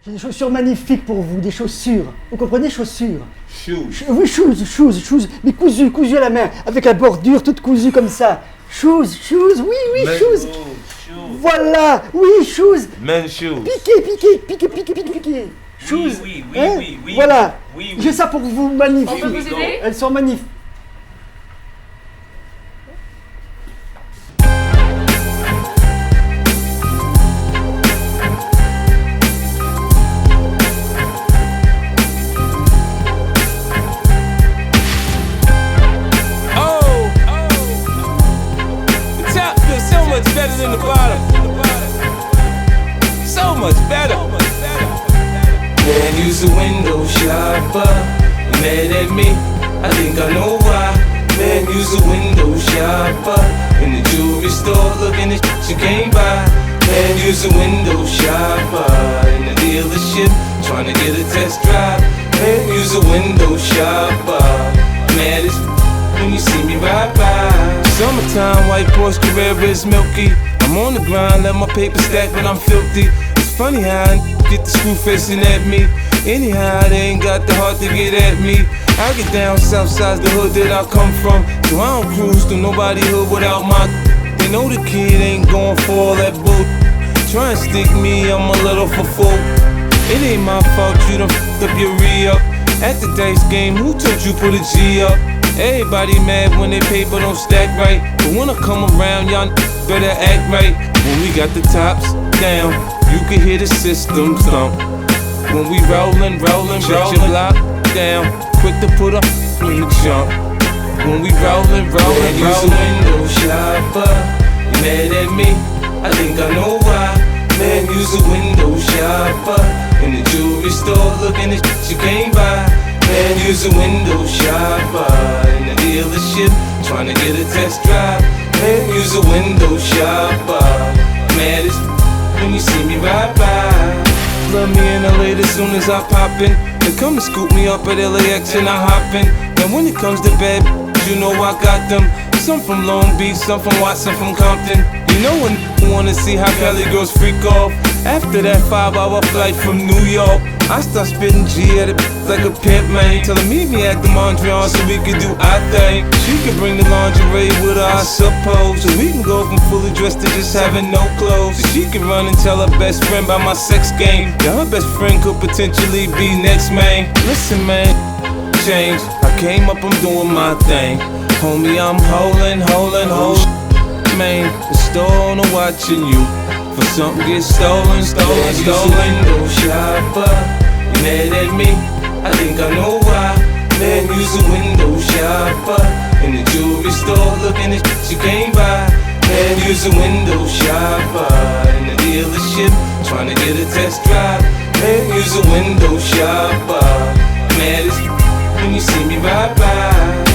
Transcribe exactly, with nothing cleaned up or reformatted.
J'ai des chaussures magnifiques pour vous, des chaussures. Vous comprenez, chaussures? Shoes. Ch- oui, shoes, shoes, shoes, mais cousues, cousues à la main, avec la bordure toute cousue comme ça. Shoes, shoes, oui, oui, Men's shoes. shoes. Voilà, oui, shoes. Men's shoes. Piqué, piqué, piqué, piqué, piqué, piqué. Shoes. oui, oui, Hein? oui, oui. Voilà. Oui, oui. J'ai ça pour vous, magnifique. On peut vous aider? Elles sont magnifiques. Oh, the top feels so much better than the bottom. So much better. Man, you's a window shopper. Mad at me, I think I know why. Man, you's a window shopper. In the jewelry store, looking at shit you can't buy. Man, you's a window shopper. In the dealership, trying to get a test drive. Man, you's a window shopper. Mad as when you see me ride by. Summertime, white Porsche Carrera is milky. I'm on the grind, let my paper stack when I'm filthy. It's funny how I get the screw facing at me. Anyhow, they ain't got the heart to get at me. I get down south side's the hood that I come from. So I don't cruise through nobody hood without my. They know the kid ain't going for all that bull. Try and stick me, I'm a little for full. It ain't my fault you done f***ed up your re-up. At the dice game, who told you put a G up? Everybody mad when they paper don't stack right. But when I come around, y'all better act right. When we got the tops down, you can hear the system thump. When we rollin', rollin', rollin', your block down, quick to put up in the jump. When we rollin', rollin', rollin', window shopper. You mad at me? I think I know why. Man, you's a window shopper. In the jewelry store, looking at shit you can't buy. Man, you's a window shopper. In the dealership, trying to get a test drive. Man, you's a window shopper. Mad as when you see me ride by. Love me in L A as soon as I pop in. They come to scoop me up at L A X and I hop in. Now when it comes to bed, you know I got them. Some from Long Beach, some from Watson, from Compton. You know when you wanna see how Cali girls freak off. After that five hour flight from New York, I start spitting G at it like a pimp, man. Tell her meet me at the Mondrian so we can do our thing. She can bring the lingerie with her, I suppose. So we can go from fully dressed to just having no clothes. So she can run and tell her best friend about my sex game. Now her best friend could potentially be next, man. Listen, man, change. I came up, I'm doing my thing. Homie, I'm holding, holding, holding. Man, the store owner watching you. For something get stolen, stolen, stolen. Window shopper, you mad at me? I think I know why. Man, you's a window shopper. In the jewelry store, looking at shit you can't buy. Man, you's a window shopper. In the dealership, trying to get a test drive. Man, you's a window shopper. Mad as when you see me ride by.